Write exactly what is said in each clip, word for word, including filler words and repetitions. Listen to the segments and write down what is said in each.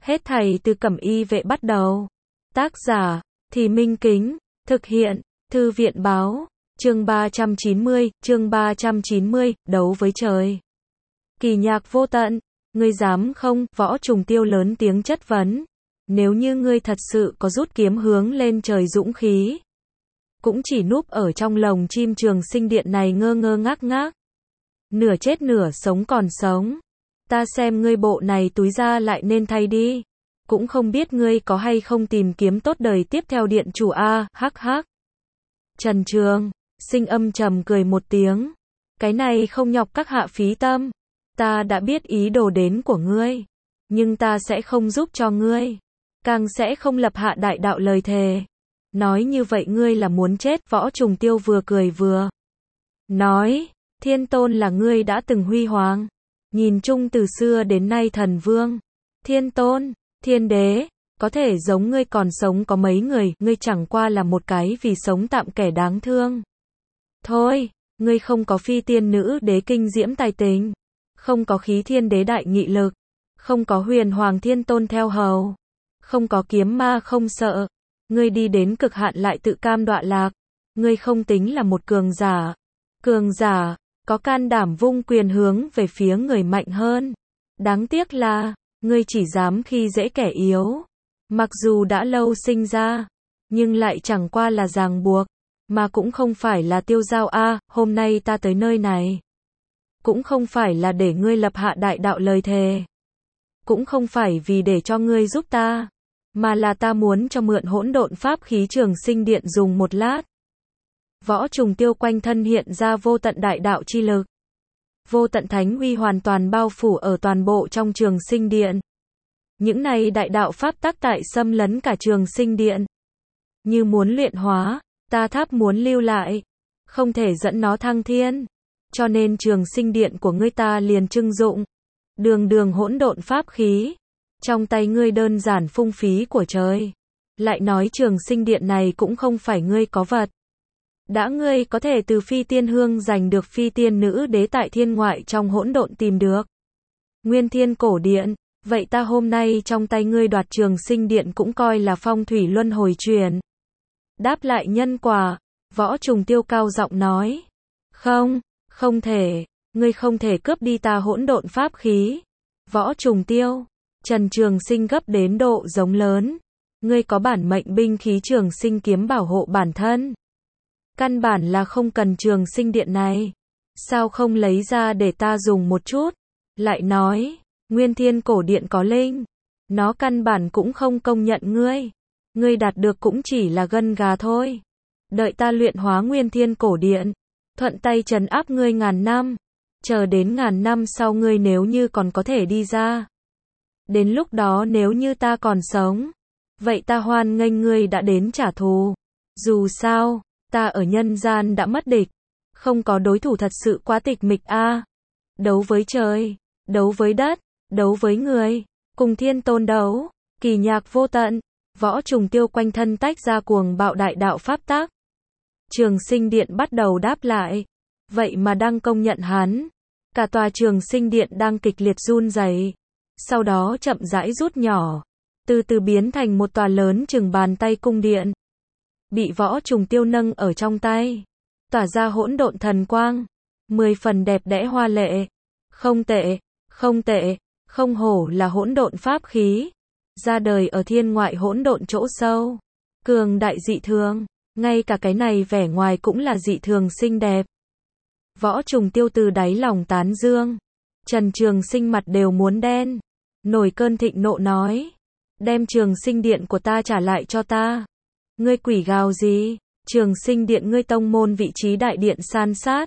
Hết thảy từ Cẩm Y vệ bắt đầu. Tác giả, Thì Minh Kính, thực hiện, Thư viện báo, chương ba trăm chín mươi, chương ba trăm chín mươi, đấu với trời. Kỳ Nhạc vô tận, ngươi dám không? Võ Trùng Tiêu lớn tiếng chất vấn. Nếu như ngươi thật sự có rút kiếm hướng lên trời dũng khí, cũng chỉ núp ở trong lồng chim Trường Sinh Điện này ngơ ngơ ngác ngác, nửa chết nửa sống còn sống. Ta xem ngươi bộ này túi ra lại nên thay đi. Cũng không biết ngươi có hay không tìm kiếm tốt đời tiếp theo điện chủ a, hắc hắc. Trần Trường Sinh âm trầm cười một tiếng. Cái này không nhọc các hạ phí tâm. Ta đã biết ý đồ đến của ngươi, nhưng ta sẽ không giúp cho ngươi, càng sẽ không lập hạ đại đạo lời thề. Nói như vậy ngươi là muốn chết? Võ Trùng Tiêu vừa cười vừa nói, Thiên Tôn là ngươi đã từng huy hoàng, nhìn chung từ xưa đến nay thần vương, Thiên Tôn, Thiên Đế, có thể giống ngươi còn sống có mấy người, ngươi chẳng qua là một cái vì sống tạm kẻ đáng thương. Thôi, ngươi không có phi tiên nữ đế kinh diễm tài tình, không có khí thiên đế đại nghị lực, không có huyền hoàng thiên tôn theo hầu, không có kiếm ma không sợ, ngươi đi đến cực hạn lại tự cam đọa lạc, ngươi không tính là một cường giả. Cường giả, có can đảm vung quyền hướng về phía người mạnh hơn. Đáng tiếc là, ngươi chỉ dám khi dễ kẻ yếu. Mặc dù đã lâu sinh ra, nhưng lại chẳng qua là ràng buộc, mà cũng không phải là tiêu giao a, hôm nay ta tới nơi này. Cũng không phải là để ngươi lập hạ đại đạo lời thề. Cũng không phải vì để cho ngươi giúp ta, mà là ta muốn cho mượn hỗn độn pháp khí Trường Sinh Điện dùng một lát. Võ Trùng Tiêu quanh thân hiện ra vô tận đại đạo chi lực. Vô tận thánh uy hoàn toàn bao phủ ở toàn bộ trong Trường Sinh Điện. Những này đại đạo pháp tắc tại xâm lấn cả Trường Sinh Điện. Như muốn luyện hóa, ta tháp muốn lưu lại, không thể dẫn nó thăng thiên. Cho nên Trường Sinh Điện của ngươi ta liền trưng dụng. Đường đường hỗn độn pháp khí. Trong tay ngươi đơn giản phung phí của trời. Lại nói Trường Sinh Điện này cũng không phải ngươi có vật. Đã ngươi có thể từ phi tiên hương giành được phi tiên nữ đế tại thiên ngoại trong hỗn độn tìm được Nguyên Thiên Cổ Điện, vậy ta hôm nay trong tay ngươi đoạt Trường Sinh Điện cũng coi là phong thủy luân hồi chuyển. Đáp lại nhân quả, Võ Trùng Tiêu cao giọng nói. Không, không thể, ngươi không thể cướp đi ta hỗn độn pháp khí. Võ Trùng Tiêu, Trần Trường Sinh gấp đến độ giống lớn. Ngươi có bản mệnh binh khí Trường Sinh kiếm bảo hộ bản thân. Căn bản là không cần Trường Sinh Điện này. Sao không lấy ra để ta dùng một chút? Lại nói, Nguyên Thiên Cổ Điện có linh. Nó căn bản cũng không công nhận ngươi. Ngươi đạt được cũng chỉ là gân gà thôi. Đợi ta luyện hóa Nguyên Thiên Cổ Điện, thuận tay trấn áp ngươi ngàn năm. Chờ đến ngàn năm sau ngươi nếu như còn có thể đi ra. Đến lúc đó nếu như ta còn sống, vậy ta hoan nghênh ngươi đã đến trả thù. Dù sao, ta ở nhân gian đã mất địch, không có đối thủ thật sự quá tịch mịch a. Đấu với trời, đấu với đất, đấu với người, cùng Thiên Tôn đấu, Kỳ Nhạc vô tận. Võ Trùng Tiêu quanh thân tách ra cuồng bạo đại đạo pháp tắc. Trường Sinh Điện bắt đầu đáp lại, vậy mà đang công nhận hắn. Cả tòa Trường Sinh Điện đang kịch liệt run rẩy, sau đó chậm rãi rút nhỏ, từ từ biến thành một tòa lớn chừng bàn tay cung điện. Bị Võ Trùng Tiêu nâng ở trong tay, tỏa ra hỗn độn thần quang, mười phần đẹp đẽ hoa lệ. Không tệ, không tệ, không hổ là hỗn độn pháp khí, ra đời ở thiên ngoại hỗn độn chỗ sâu, cường đại dị thường, ngay cả cái này vẻ ngoài cũng là dị thường xinh đẹp. Võ Trùng Tiêu từ đáy lòng tán dương. Trần Trường Sinh mặt đều muốn đen, nổi cơn thịnh nộ nói, đem Trường Sinh Điện của ta trả lại cho ta. Ngươi quỷ gào gì? Trường Sinh Điện ngươi tông môn vị trí đại điện san sát.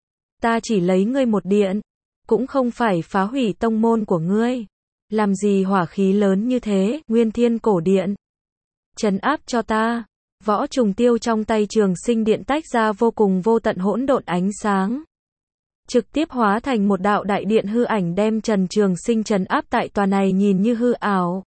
Ta chỉ lấy ngươi một điện, cũng không phải phá hủy tông môn của ngươi. Làm gì hỏa khí lớn như thế? Nguyên Thiên Cổ Điện, trấn áp cho ta. Võ Trùng Tiêu trong tay Trường Sinh Điện tách ra vô cùng vô tận hỗn độn ánh sáng, trực tiếp hóa thành một đạo đại điện hư ảnh đem Trần Trường Sinh trấn áp tại tòa này nhìn như hư ảo,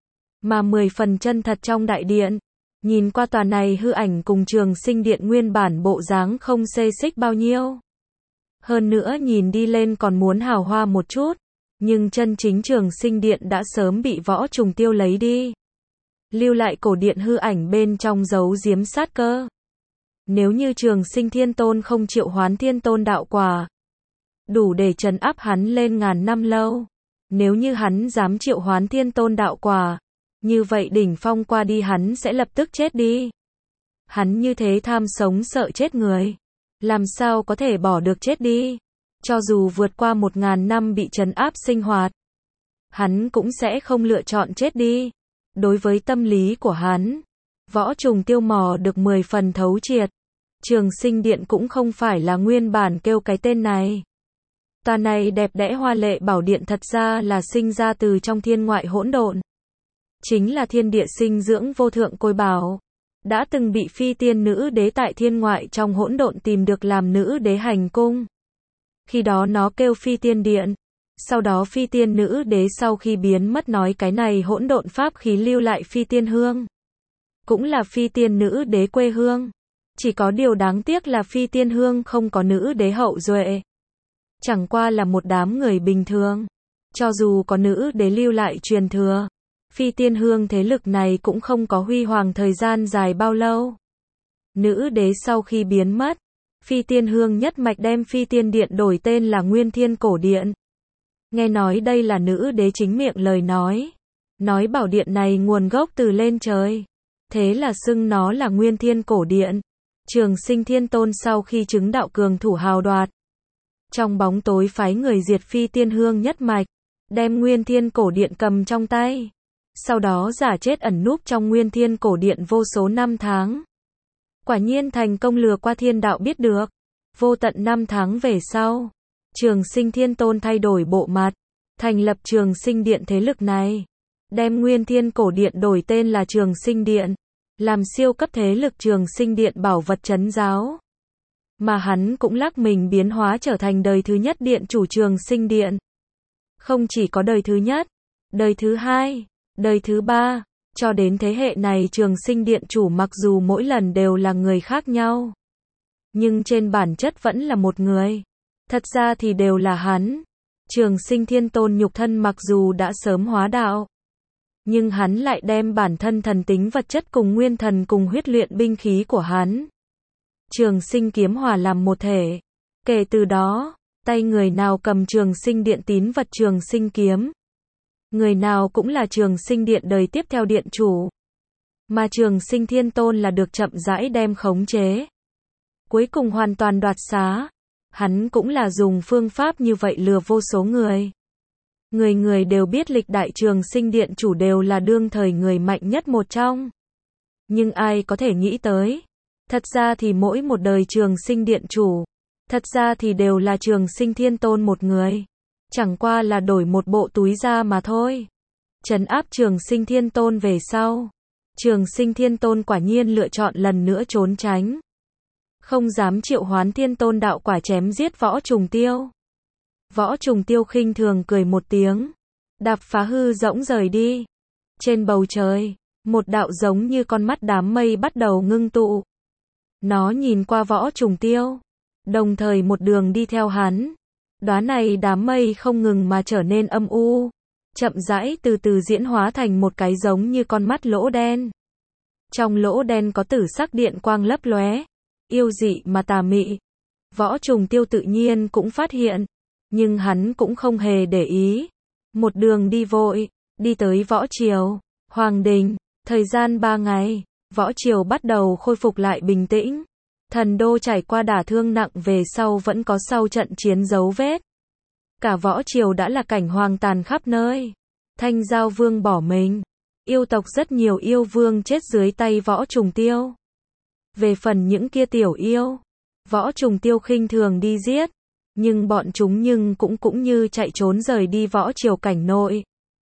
mà mười phần chân thật trong đại điện. Nhìn qua tòa này hư ảnh cùng Trường Sinh Điện nguyên bản bộ dáng không xê xích bao nhiêu. Hơn nữa nhìn đi lên còn muốn hào hoa một chút. Nhưng chân chính Trường Sinh Điện đã sớm bị Võ Trùng Tiêu lấy đi. Lưu lại cổ điện hư ảnh bên trong giấu giếm sát cơ. Nếu như Trường Sinh Thiên Tôn không triệu hoán Thiên Tôn đạo quả, đủ để trấn áp hắn lên ngàn năm lâu. Nếu như hắn dám triệu hoán Thiên Tôn đạo quả, như vậy đỉnh phong qua đi hắn sẽ lập tức chết đi. Hắn như thế tham sống sợ chết người, làm sao có thể bỏ được chết đi. Cho dù vượt qua một ngàn năm bị trấn áp sinh hoạt, hắn cũng sẽ không lựa chọn chết đi. Đối với tâm lý của hắn, Võ Trùng Tiêu mò được mười phần thấu triệt. Trường Sinh Điện cũng không phải là nguyên bản kêu cái tên này. Tòa này đẹp đẽ hoa lệ bảo điện thật ra là sinh ra từ trong thiên ngoại hỗn độn. Chính là thiên địa sinh dưỡng vô thượng côi bảo. Đã từng bị phi tiên nữ đế tại thiên ngoại trong hỗn độn tìm được làm nữ đế hành cung. Khi đó nó kêu phi tiên điện. Sau đó phi tiên nữ đế sau khi biến mất nói cái này hỗn độn pháp khí lưu lại phi tiên hương. Cũng là phi tiên nữ đế quê hương. Chỉ có điều đáng tiếc là phi tiên hương không có nữ đế hậu duệ. Chẳng qua là một đám người bình thường. Cho dù có nữ đế lưu lại truyền thừa, phi tiên hương thế lực này cũng không có huy hoàng thời gian dài bao lâu. Nữ đế sau khi biến mất, phi tiên hương nhất mạch đem phi tiên điện đổi tên là Nguyên Thiên Cổ Điện. Nghe nói đây là nữ đế chính miệng lời nói. Nói bảo điện này nguồn gốc từ lên trời. Thế là xưng nó là Nguyên Thiên Cổ Điện. Trường Sinh Thiên Tôn sau khi chứng đạo cường thủ hào đoạt, trong bóng tối phái người diệt phi tiên hương nhất mạch, đem Nguyên Thiên Cổ Điện cầm trong tay. Sau đó giả chết ẩn núp trong Nguyên Thiên Cổ Điện vô số năm tháng. Quả nhiên thành công lừa qua thiên đạo biết được. Vô tận năm tháng về sau, Trường Sinh Thiên Tôn thay đổi bộ mặt, thành lập Trường Sinh Điện thế lực này. Đem Nguyên Thiên Cổ Điện đổi tên là Trường Sinh Điện. Làm siêu cấp thế lực Trường Sinh Điện bảo vật trấn giáo. Mà hắn cũng lắc mình biến hóa trở thành đời thứ nhất điện chủ Trường Sinh Điện. Không chỉ có đời thứ nhất, đời thứ hai, đời thứ ba, cho đến thế hệ này Trường Sinh Điện chủ mặc dù mỗi lần đều là người khác nhau, nhưng trên bản chất vẫn là một người. Thật ra thì đều là hắn. Trường Sinh Thiên Tôn nhục thân mặc dù đã sớm hóa đạo, nhưng hắn lại đem bản thân thần tính vật chất cùng nguyên thần cùng huyết luyện binh khí của hắn. Trường Sinh kiếm hòa làm một thể. Kể từ đó, tay người nào cầm Trường Sinh Điện tín vật Trường Sinh kiếm, người nào cũng là Trường Sinh Điện đời tiếp theo điện chủ. Mà Trường Sinh Thiên Tôn là được chậm rãi đem khống chế, cuối cùng hoàn toàn đoạt xá. Hắn cũng là dùng phương pháp như vậy lừa vô số người. Người người đều biết lịch đại Trường Sinh Điện chủ đều là đương thời người mạnh nhất một trong. Nhưng ai có thể nghĩ tới, thật ra thì mỗi một đời Trường Sinh Điện chủ, thật ra thì đều là Trường Sinh Thiên Tôn một người. Chẳng qua là đổi một bộ túi ra mà thôi. Trấn áp Trường Sinh Thiên Tôn về sau, Trường Sinh Thiên Tôn quả nhiên lựa chọn lần nữa trốn tránh. Không dám triệu hoán Thiên Tôn đạo quả chém giết Võ Trùng Tiêu. Võ Trùng Tiêu khinh thường cười một tiếng, đạp phá hư rỗng rời đi. Trên bầu trời, một đạo giống như con mắt đám mây bắt đầu ngưng tụ. Nó nhìn qua Võ Trùng Tiêu, đồng thời một đường đi theo hắn. Đóa này đám mây không ngừng mà trở nên âm u, chậm rãi từ từ diễn hóa thành một cái giống như con mắt lỗ đen. Trong lỗ đen có tử sắc điện quang lấp lóe, yêu dị mà tà mị. Võ Trùng Tiêu tự nhiên cũng phát hiện, nhưng hắn cũng không hề để ý. Một đường đi vội, đi tới Võ Triều, Hoàng Đình. Thời gian ba ngày, Võ Triều bắt đầu khôi phục lại bình tĩnh. Thần đô trải qua đả thương nặng về sau vẫn có sau trận chiến dấu vết. Cả Võ Triều đã là cảnh hoang tàn khắp nơi. Thanh Giao Vương bỏ mình. Yêu tộc rất nhiều yêu vương chết dưới tay Võ Trùng Tiêu. Về phần những kia tiểu yêu, Võ Trùng Tiêu khinh thường đi giết. Nhưng bọn chúng nhưng cũng cũng như chạy trốn rời đi Võ Triều cảnh nội.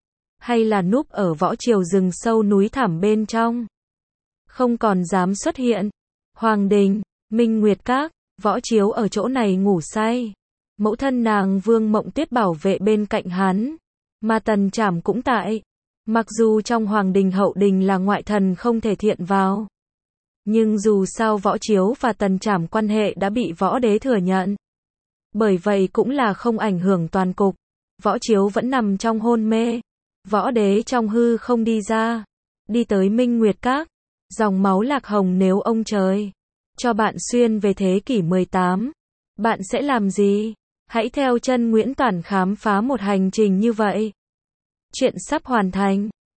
Hay là núp ở Võ Triều rừng sâu núi thẳm bên trong. Không còn dám xuất hiện. Hoàng Đình, Minh Nguyệt Các, Võ Chiếu ở chỗ này ngủ say. Mẫu thân nàng Vương Mộng Tuyết bảo vệ bên cạnh hắn. Mà Tần Trảm cũng tại. Mặc dù trong Hoàng Đình hậu đình là ngoại thần không thể thiện vào. Nhưng dù sao Võ Chiếu và Tần Trảm quan hệ đã bị Võ Đế thừa nhận. Bởi vậy cũng là không ảnh hưởng toàn cục. Võ Chiếu vẫn nằm trong hôn mê. Võ Đế trong hư không đi ra, đi tới Minh Nguyệt Các. Dòng máu lạc hồng, nếu ông trời cho bạn xuyên về thế kỷ mười tám, bạn sẽ làm gì? Hãy theo chân Nguyễn Toản khám phá một hành trình như vậy. Chuyện sắp hoàn thành.